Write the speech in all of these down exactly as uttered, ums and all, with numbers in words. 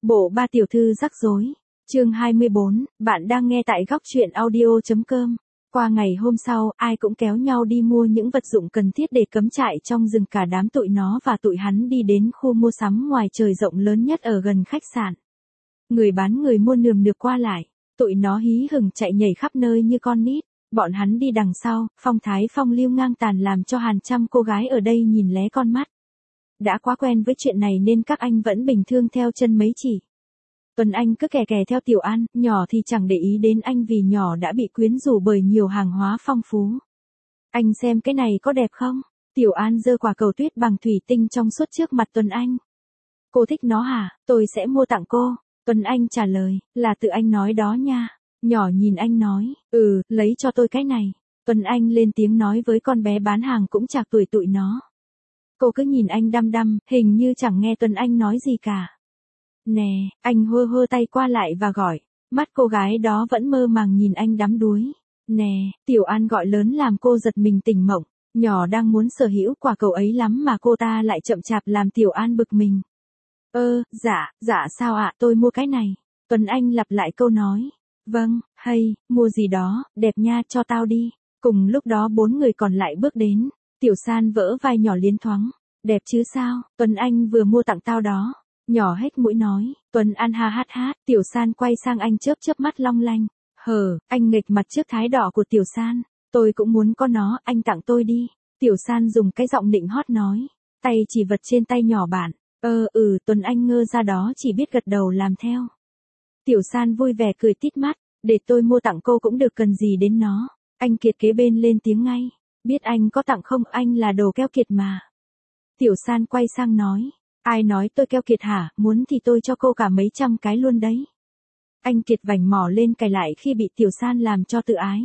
Bộ ba tiểu thư rắc rối. Chương hai mươi bốn, bạn đang nghe tại góc truyện audio.com. Qua ngày hôm sau, ai cũng kéo nhau đi mua những vật dụng cần thiết để cắm trại trong rừng, cả đám tụi nó và tụi hắn đi đến khu mua sắm ngoài trời rộng lớn nhất ở gần khách sạn. Người bán người mua nườm nượp qua lại, tụi nó hí hửng chạy nhảy khắp nơi như con nít. Bọn hắn đi đằng sau, phong thái phong lưu ngang tàn làm cho hàng trăm cô gái ở đây nhìn lé con mắt. Đã quá quen với chuyện này nên các anh vẫn bình thường theo chân mấy chỉ. Tuấn Anh cứ kè kè theo Tiểu An, nhỏ thì chẳng để ý đến anh vì nhỏ đã bị quyến rũ bởi nhiều hàng hóa phong phú. Anh xem cái này có đẹp không? Tiểu An giơ quả cầu tuyết bằng thủy tinh trong suốt trước mặt Tuấn Anh. Cô thích nó hả? Tôi sẽ mua tặng cô. Tuấn Anh trả lời, là tự anh nói đó nha. Nhỏ nhìn anh nói, ừ, lấy cho tôi cái này. Tuấn Anh lên tiếng nói với con bé bán hàng cũng chạc tuổi tụi nó. Cô cứ nhìn anh đăm đăm, hình như chẳng nghe Tuấn Anh nói gì cả. Nè, anh hơ hơ tay qua lại và gọi. Mắt cô gái đó vẫn mơ màng nhìn anh đắm đuối. Nè, Tiểu An gọi lớn làm cô giật mình tỉnh mộng. Nhỏ đang muốn sở hữu quả cầu ấy lắm mà cô ta lại chậm chạp làm Tiểu An bực mình. Ơ, dạ, dạ sao ạ, tôi mua cái này. Tuấn Anh lặp lại câu nói. Vâng, hay, mua gì đó, đẹp nha, cho tao đi. Cùng lúc đó bốn người còn lại bước đến. Tiểu San vỡ vai nhỏ liến thoáng. Đẹp chứ sao, Tuấn Anh vừa mua tặng tao đó. Nhỏ hết mũi nói, Tuấn An ha hát hát. Tiểu San quay sang anh chớp chớp mắt long lanh. Hờ, anh nghịch mặt trước thái đỏ của Tiểu San. Tôi cũng muốn có nó, anh tặng tôi đi. Tiểu San dùng cái giọng nịnh hót nói. Tay chỉ vật trên tay nhỏ bạn. Ơ ừ, Tuấn Anh ngơ ra đó chỉ biết gật đầu làm theo. Tiểu San vui vẻ cười tít mắt. Để tôi mua tặng cô cũng được, cần gì đến nó. Anh Kiệt kế bên lên tiếng ngay. Biết anh có tặng không, anh là đồ keo kiệt mà. Tiểu San quay sang nói. Ai nói tôi keo kiệt hả, muốn thì tôi cho cô cả mấy trăm cái luôn đấy. Anh Kiệt vành mỏ lên cày lại khi bị Tiểu San làm cho tự ái.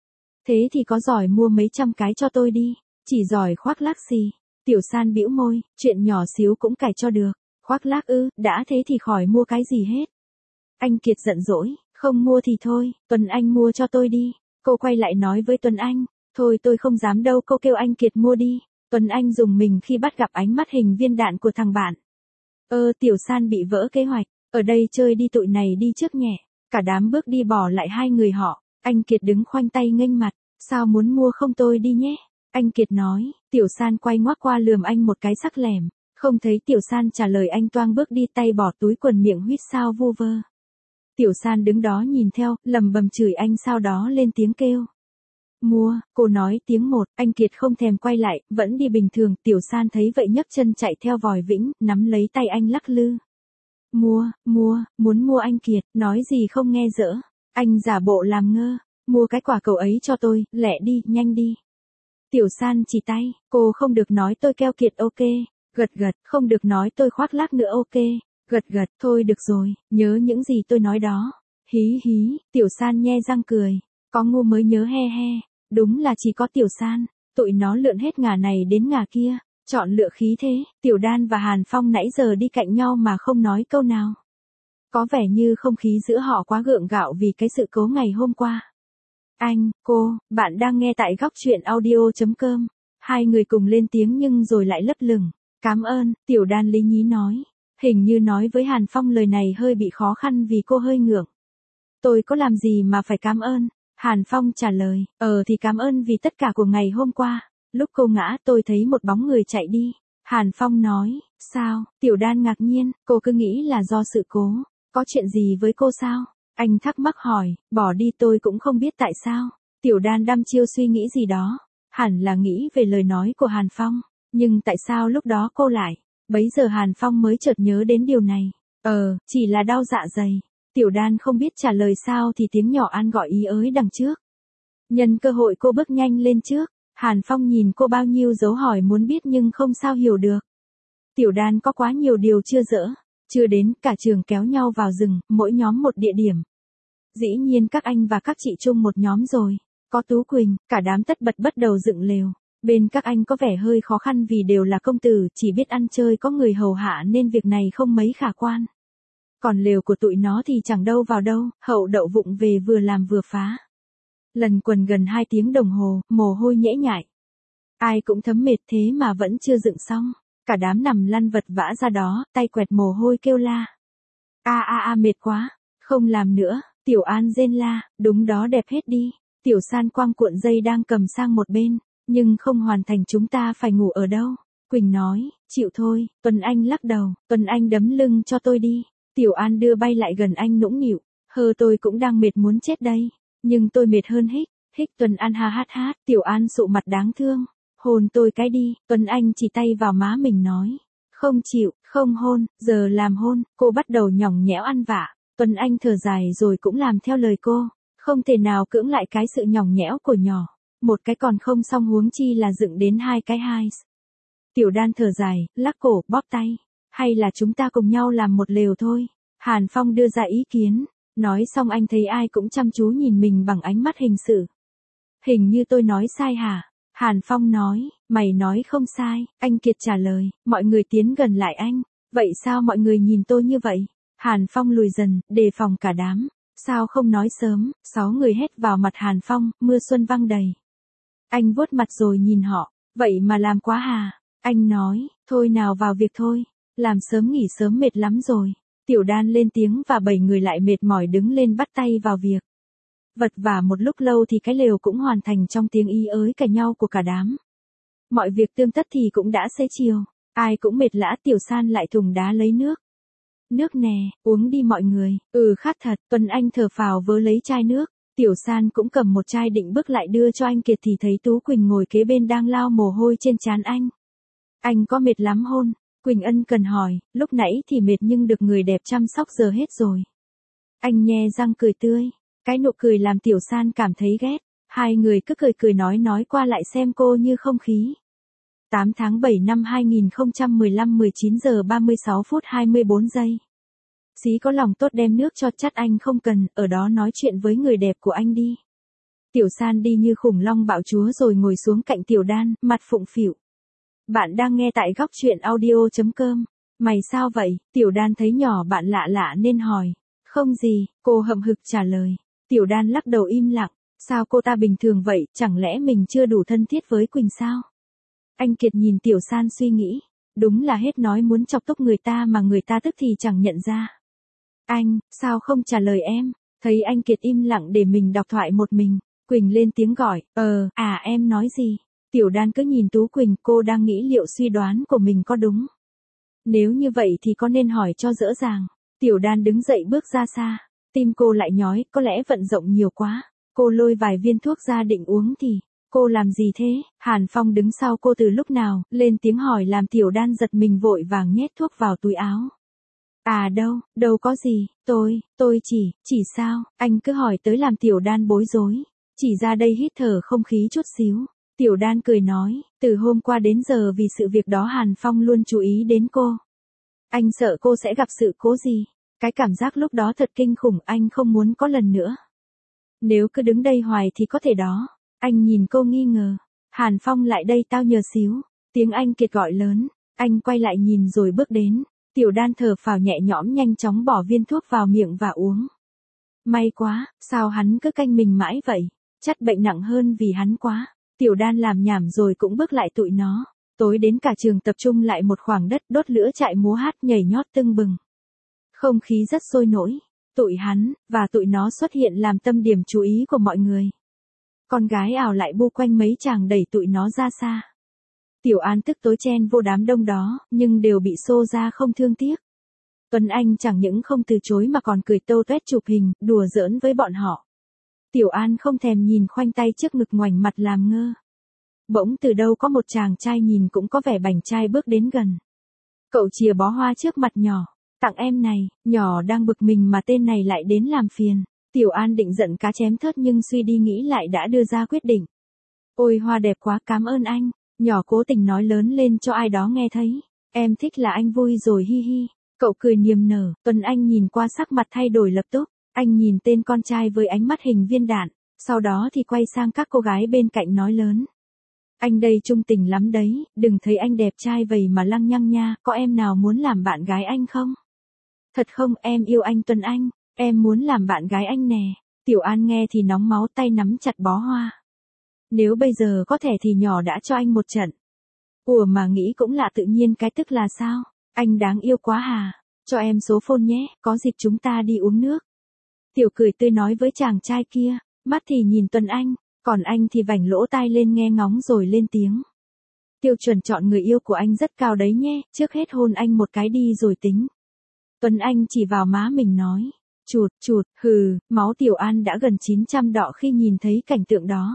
Thế thì có giỏi mua mấy trăm cái cho tôi đi, chỉ giỏi khoác lác gì. Tiểu San bĩu môi, chuyện nhỏ xíu cũng cày cho được. Khoác lác ư, đã thế thì khỏi mua cái gì hết. Anh Kiệt giận dỗi, không mua thì thôi, Tuấn Anh mua cho tôi đi. Cô quay lại nói với Tuấn Anh, thôi tôi không dám đâu, cô kêu anh Kiệt mua đi. Tuấn Anh dùng mình khi bắt gặp ánh mắt hình viên đạn của thằng bạn. Ơ, Tiểu San bị vỡ kế hoạch, ở đây chơi đi, tụi này đi trước nhẹ. Cả đám bước đi bỏ lại hai người họ. Anh Kiệt đứng khoanh tay nghênh mặt, sao muốn mua không, tôi đi nhé. Anh Kiệt nói. Tiểu San quay ngoác qua lườm anh một cái sắc lẻm. Không thấy Tiểu San trả lời, anh toang bước đi, tay bỏ túi quần, miệng huýt sao vu vơ. Tiểu San đứng đó nhìn theo, lầm bầm chửi anh, sau đó lên tiếng kêu. Mua, cô nói tiếng một. Anh Kiệt không thèm quay lại, vẫn đi bình thường. Tiểu San thấy vậy nhấc chân chạy theo vòi vĩnh, nắm lấy tay anh lắc lư. Mua, mua, muốn mua. Anh Kiệt, nói gì không nghe dỡ. Anh giả bộ làm ngơ. Mua cái quả cầu ấy cho tôi, lẹ đi, nhanh đi. Tiểu San chỉ tay, cô không được nói tôi keo kiệt, ok. Gật gật, không được nói tôi khoác lác nữa, ok. Gật gật, thôi được rồi, nhớ những gì tôi nói đó. Hí hí, Tiểu San nhe răng cười. Có ngu mới nhớ, he he. Đúng là chỉ có Tiểu San. Tụi nó lượn hết ngả này đến ngả kia. Chọn lựa khí thế. Tiểu Đan và Hàn Phong nãy giờ đi cạnh nhau mà không nói câu nào. Có vẻ như không khí giữa họ quá gượng gạo vì cái sự cố ngày hôm qua. Anh, cô, bạn đang nghe tại góc truyện audio.com. Hai người cùng lên tiếng nhưng rồi lại lấp lửng. Cám ơn, Tiểu Đan lý nhí nói. Hình như nói với Hàn Phong lời này hơi bị khó khăn vì cô hơi ngượng. Tôi có làm gì mà phải cám ơn? Hàn Phong trả lời, ờ thì cảm ơn vì tất cả của ngày hôm qua. Lúc cô ngã tôi thấy một bóng người chạy đi. Hàn Phong nói, sao? Tiểu Đan ngạc nhiên, cô cứ nghĩ là do sự cố. Có chuyện gì với cô sao? Anh thắc mắc hỏi, bỏ đi tôi cũng không biết tại sao. Tiểu Đan đăm chiêu suy nghĩ gì đó. Hẳn là nghĩ về lời nói của Hàn Phong. Nhưng tại sao lúc đó cô lại? Bấy giờ Hàn Phong mới chợt nhớ đến điều này. Ờ, chỉ là đau dạ dày. Tiểu Đan không biết trả lời sao thì tiếng nhỏ An gọi ý ới đằng trước. Nhân cơ hội cô bước nhanh lên trước. Hàn Phong nhìn cô bao nhiêu dấu hỏi muốn biết nhưng không sao hiểu được. Tiểu Đan có quá nhiều điều chưa dỡ. Chưa đến, cả trường kéo nhau vào rừng, mỗi nhóm một địa điểm. Dĩ nhiên các anh và các chị chung một nhóm rồi. Có Tú Quỳnh, cả đám tất bật bắt đầu dựng lều. Bên các anh có vẻ hơi khó khăn vì đều là công tử, chỉ biết ăn chơi có người hầu hạ nên việc này không mấy khả quan. Còn lều của tụi nó thì chẳng đâu vào đâu, hậu đậu vụng về vừa làm vừa phá. Lần quần gần hai tiếng đồng hồ, mồ hôi nhễ nhại. Ai cũng thấm mệt thế mà vẫn chưa dựng xong. Cả đám nằm lăn vật vã ra đó, tay quẹt mồ hôi kêu la. A a a mệt quá, không làm nữa, Tiểu An rên la, đúng đó đẹp hết đi. Tiểu San quăng cuộn dây đang cầm sang một bên, nhưng không hoàn thành chúng ta phải ngủ ở đâu. Quỳnh nói, chịu thôi, Tuấn Anh lắc đầu, Tuấn Anh đấm lưng cho tôi đi. Tiểu An đưa bay lại gần anh nũng nịu, hơ tôi cũng đang mệt muốn chết đây, nhưng tôi mệt hơn Hích. Hích Tuấn An ha hát hát, Tiểu An sụ mặt đáng thương, hôn tôi cái đi, Tuấn Anh chỉ tay vào má mình nói, không chịu, không hôn, giờ làm hôn, cô bắt đầu nhõng nhẽo ăn vạ, Tuấn Anh thở dài rồi cũng làm theo lời cô, không thể nào cưỡng lại cái sự nhõng nhẽo của nhỏ, một cái còn không xong huống chi là dựng đến hai cái hai. Tiểu Đan thở dài, lắc cổ, bóp tay, hay là chúng ta cùng nhau làm một lều thôi, Hàn Phong đưa ra ý kiến, nói xong anh thấy ai cũng chăm chú nhìn mình bằng ánh mắt hình sự. Hình như tôi nói sai hả? Hàn Phong nói, mày nói không sai, anh Kiệt trả lời, mọi người tiến gần lại anh, vậy sao mọi người nhìn tôi như vậy? Hàn Phong lùi dần, đề phòng cả đám, sao không nói sớm, sáu người hét vào mặt Hàn Phong, mưa xuân văng đầy. Anh vuốt mặt rồi nhìn họ, vậy mà làm quá hà, anh nói, thôi nào vào việc thôi, làm sớm nghỉ sớm mệt lắm rồi. Tiểu Đan lên tiếng và bảy người lại mệt mỏi đứng lên bắt tay vào việc. Vật vả một lúc lâu thì cái lều cũng hoàn thành trong tiếng ý ới cả nhau của cả đám. Mọi việc tươm tất thì cũng đã xế chiều, ai cũng mệt lã. Tiểu San lại thùng đá lấy nước. Nước nè, uống đi mọi người, ừ khát thật, Tuấn Anh thở phào vớ lấy chai nước. Tiểu San cũng cầm một chai định bước lại đưa cho anh Kiệt thì thấy Tú Quỳnh ngồi kế bên đang lau mồ hôi trên trán anh. Anh có mệt lắm hôn? Quỳnh ân cần hỏi, lúc nãy thì mệt nhưng được người đẹp chăm sóc giờ hết rồi. Anh nhe răng cười tươi, cái nụ cười làm Tiểu San cảm thấy ghét, hai người cứ cười cười nói nói qua lại xem cô như không khí. tám tháng bảy năm hai nghìn không trăm mười lăm mười chín giờ ba mươi sáu phút hai mươi bốn giây. Xí có lòng tốt đem nước cho chắt anh không cần, ở đó nói chuyện với người đẹp của anh đi. Tiểu San đi như khủng long bạo chúa rồi ngồi xuống cạnh Tiểu Đan, mặt phụng phịu. Bạn đang nghe tại góc truyện audio.com. Mày sao vậy? Tiểu Đan thấy nhỏ bạn lạ lạ nên hỏi. Không gì, cô hậm hực trả lời. Tiểu Đan lắc đầu im lặng. Sao cô ta bình thường vậy, chẳng lẽ mình chưa đủ thân thiết với Quỳnh sao? Anh Kiệt nhìn Tiểu San suy nghĩ. Đúng là hết nói muốn chọc tức người ta mà người ta tức thì chẳng nhận ra. Anh, sao không trả lời em? Thấy anh Kiệt im lặng để mình đọc thoại một mình. Quỳnh lên tiếng gọi, ờ, à em nói gì? Tiểu Đan cứ nhìn Tú Quỳnh, cô đang nghĩ liệu suy đoán của mình có đúng. Nếu như vậy thì có nên hỏi cho rõ ràng. Tiểu Đan đứng dậy bước ra xa. Tim cô lại nhói, có lẽ vận rộng nhiều quá. Cô lôi vài viên thuốc ra định uống thì, cô làm gì thế? Hàn Phong đứng sau cô từ lúc nào, lên tiếng hỏi làm Tiểu Đan giật mình vội vàng nhét thuốc vào túi áo. À đâu, đâu có gì, tôi, tôi chỉ, chỉ sao, anh cứ hỏi tới làm Tiểu Đan bối rối. Chỉ ra đây hít thở không khí chút xíu. Tiểu Đan cười nói, từ hôm qua đến giờ vì sự việc đó Hàn Phong luôn chú ý đến cô. Anh sợ cô sẽ gặp sự cố gì. Cái cảm giác lúc đó thật kinh khủng, anh không muốn có lần nữa. Nếu cứ đứng đây hoài thì có thể đó. Anh nhìn cô nghi ngờ. Hàn Phong lại đây tao nhờ xíu. Tiếng anh Kiệt gọi lớn. Anh quay lại nhìn rồi bước đến. Tiểu Đan thở phào nhẹ nhõm nhanh chóng bỏ viên thuốc vào miệng và uống. May quá, sao hắn cứ canh mình mãi vậy? Chắc bệnh nặng hơn vì hắn quá. Tiểu Đan làm nhảm rồi cũng bước lại tụi nó. Tối đến cả trường tập trung lại một khoảng đất đốt lửa chạy múa hát nhảy nhót tưng bừng. Không khí rất sôi nổi. Tụi hắn, và tụi nó xuất hiện làm tâm điểm chú ý của mọi người. Con gái ảo lại bu quanh mấy chàng đẩy tụi nó ra xa. Tiểu An tức tối chen vô đám đông đó, nhưng đều bị xô ra không thương tiếc. Tuấn Anh chẳng những không từ chối mà còn cười tâu tuét chụp hình, đùa giỡn với bọn họ. Tiểu An không thèm nhìn khoanh tay trước ngực ngoảnh mặt làm ngơ. Bỗng từ đâu có một chàng trai nhìn cũng có vẻ bảnh trai bước đến gần. Cậu chìa bó hoa trước mặt nhỏ. Tặng em này, nhỏ đang bực mình mà tên này lại đến làm phiền. Tiểu An định giận cá chém thớt nhưng suy đi nghĩ lại đã đưa ra quyết định. Ôi hoa đẹp quá cảm ơn anh. Nhỏ cố tình nói lớn lên cho ai đó nghe thấy. Em thích là anh vui rồi hi hi. Cậu cười niềm nở, Tuấn Anh nhìn qua sắc mặt thay đổi lập tức. Anh nhìn tên con trai với ánh mắt hình viên đạn. Sau đó thì quay sang các cô gái bên cạnh nói lớn. Anh đây trung tình lắm đấy, đừng thấy anh đẹp trai vậy mà lăng nhăng nha, có em nào muốn làm bạn gái anh không? Thật không, em yêu anh Tuấn Anh, em muốn làm bạn gái anh nè. Tiểu An nghe thì nóng máu tay nắm chặt bó hoa. Nếu bây giờ có thể thì nhỏ đã cho anh một trận. Ủa mà nghĩ cũng lạ tự nhiên cái tức là sao? Anh đáng yêu quá hà. Cho em số phone nhé, có dịp chúng ta đi uống nước. Tiểu cười tươi nói với chàng trai kia, mắt thì nhìn Tuấn Anh, còn anh thì vảnh lỗ tai lên nghe ngóng rồi lên tiếng. Tiêu chuẩn chọn người yêu của anh rất cao đấy nhé, trước hết hôn anh một cái đi rồi tính. Tuấn Anh chỉ vào má mình nói, chụt, chụt, hừ, máu Tiểu An đã gần chín trăm đọ khi nhìn thấy cảnh tượng đó.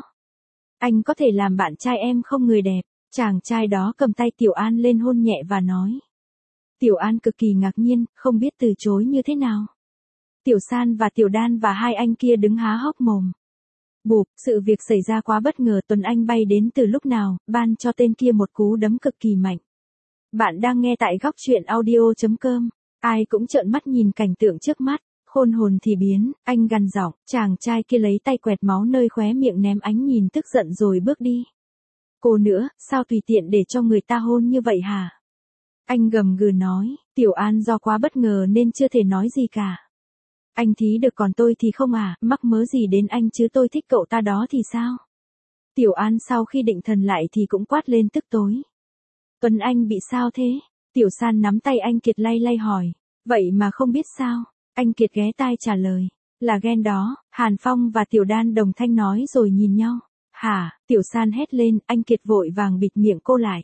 Anh có thể làm bạn trai em không người đẹp, chàng trai đó cầm tay Tiểu An lên hôn nhẹ và nói. Tiểu An cực kỳ ngạc nhiên, không biết từ chối như thế nào. Tiểu San và Tiểu Đan và hai anh kia đứng há hốc mồm. Bụp, sự việc xảy ra quá bất ngờ, Tuấn Anh bay đến từ lúc nào, ban cho tên kia một cú đấm cực kỳ mạnh. Bạn đang nghe tại góc truyện audio chấm com, ai cũng trợn mắt nhìn cảnh tượng trước mắt, khôn hồn thì biến, anh gằn giọng, chàng trai kia lấy tay quẹt máu nơi khóe miệng ném ánh nhìn tức giận rồi bước đi. Cô nữa, sao tùy tiện để cho người ta hôn như vậy hả? Anh gầm gừ nói, Tiểu An do quá bất ngờ nên chưa thể nói gì cả. Anh thí được còn tôi thì không à, mắc mớ gì đến anh chứ, tôi thích cậu ta đó thì sao? Tiểu An sau khi định thần lại thì cũng quát lên tức tối. Tuấn Anh bị sao thế? Tiểu San nắm tay anh Kiệt lay lay hỏi, vậy mà không biết sao? Anh Kiệt ghé tai trả lời, là ghen đó. Hàn Phong và Tiểu Đan đồng thanh nói rồi nhìn nhau. Hả? Tiểu San hét lên, anh Kiệt vội vàng bịt miệng cô lại.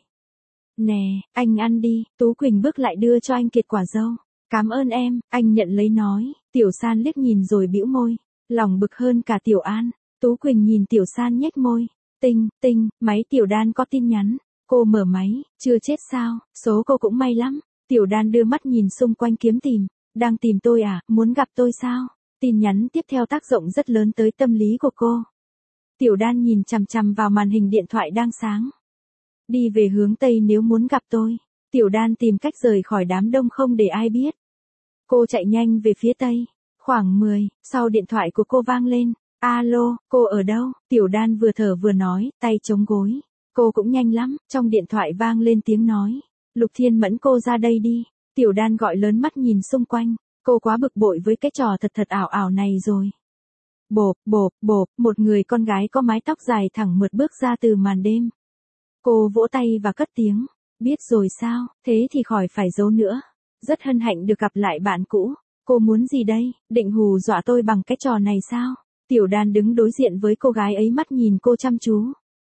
Nè, anh ăn đi. Tú Quỳnh bước lại đưa cho anh Kiệt quả dâu. Cảm ơn em, anh nhận lấy nói. Tiểu San liếc nhìn rồi bĩu môi, lòng bực hơn cả Tiểu An. Tú Quỳnh nhìn Tiểu San nhếch môi. Tinh, tinh, máy Tiểu Đan có tin nhắn. Cô mở máy, chưa chết sao, số cô cũng may lắm. Tiểu Đan đưa mắt nhìn xung quanh kiếm tìm. Đang tìm tôi à, muốn gặp tôi sao? Tin nhắn tiếp theo tác động rất lớn tới tâm lý của cô. Tiểu Đan nhìn chằm chằm vào màn hình điện thoại đang sáng. Đi về hướng Tây nếu muốn gặp tôi. Tiểu Đan tìm cách rời khỏi đám đông không để ai biết. Cô chạy nhanh về phía Tây. Khoảng mười, sau điện thoại của cô vang lên. Alo, cô ở đâu? Tiểu Đan vừa thở vừa nói, tay chống gối. Cô cũng nhanh lắm, trong điện thoại vang lên tiếng nói. Lục Thiên Mẫn, cô ra đây đi. Tiểu Đan gọi lớn mắt nhìn xung quanh. Cô quá bực bội với cái trò thật thật ảo ảo này rồi. Bộp, bộp, bộp, một người con gái có mái tóc dài thẳng mượt bước ra từ màn đêm. Cô vỗ tay và cất tiếng. Biết rồi sao, thế thì khỏi phải giấu nữa. Rất hân hạnh được gặp lại bạn cũ. Cô muốn gì đây, định hù dọa tôi bằng cái trò này sao? Tiểu Đan đứng đối diện với cô gái ấy mắt nhìn cô chăm chú.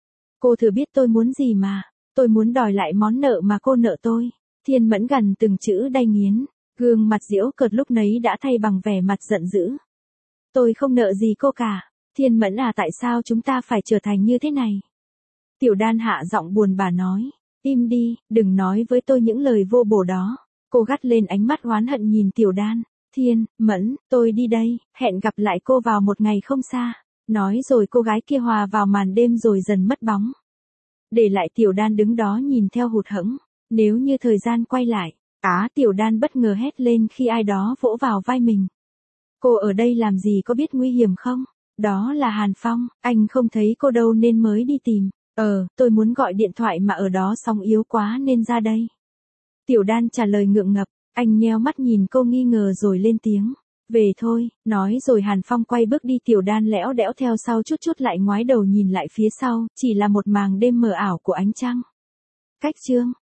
Cô thừa biết tôi muốn gì mà. Tôi muốn đòi lại món nợ mà cô nợ tôi. Thiên Mẫn gần từng chữ đay nghiến. Gương mặt giễu cợt lúc nấy đã thay bằng vẻ mặt giận dữ. Tôi không nợ gì cô cả. Thiên Mẫn à, tại sao chúng ta phải trở thành như thế này? Tiểu Đan hạ giọng buồn bã nói. Im đi, đừng nói với tôi những lời vô bổ đó. Cô gắt lên ánh mắt oán hận nhìn Tiểu Đan. Thiên Mẫn, tôi đi đây, hẹn gặp lại cô vào một ngày không xa. Nói rồi cô gái kia hòa vào màn đêm rồi dần mất bóng. Để lại Tiểu Đan đứng đó nhìn theo hụt hẫng. Nếu như thời gian quay lại, á, Tiểu Đan bất ngờ hét lên khi ai đó vỗ vào vai mình. Cô ở đây làm gì, có biết nguy hiểm không? Đó là Hàn Phong, anh không thấy cô đâu nên mới đi tìm. Ờ, tôi muốn gọi điện thoại mà ở đó sóng yếu quá nên ra đây. Tiểu Đan trả lời ngượng ngập, anh nheo mắt nhìn cô nghi ngờ rồi lên tiếng. Về thôi, nói rồi Hàn Phong quay bước đi. Tiểu Đan lẽo đẽo theo sau, chút chút lại ngoái đầu nhìn lại phía sau, chỉ là một màng đêm mờ ảo của ánh trăng. Cách chương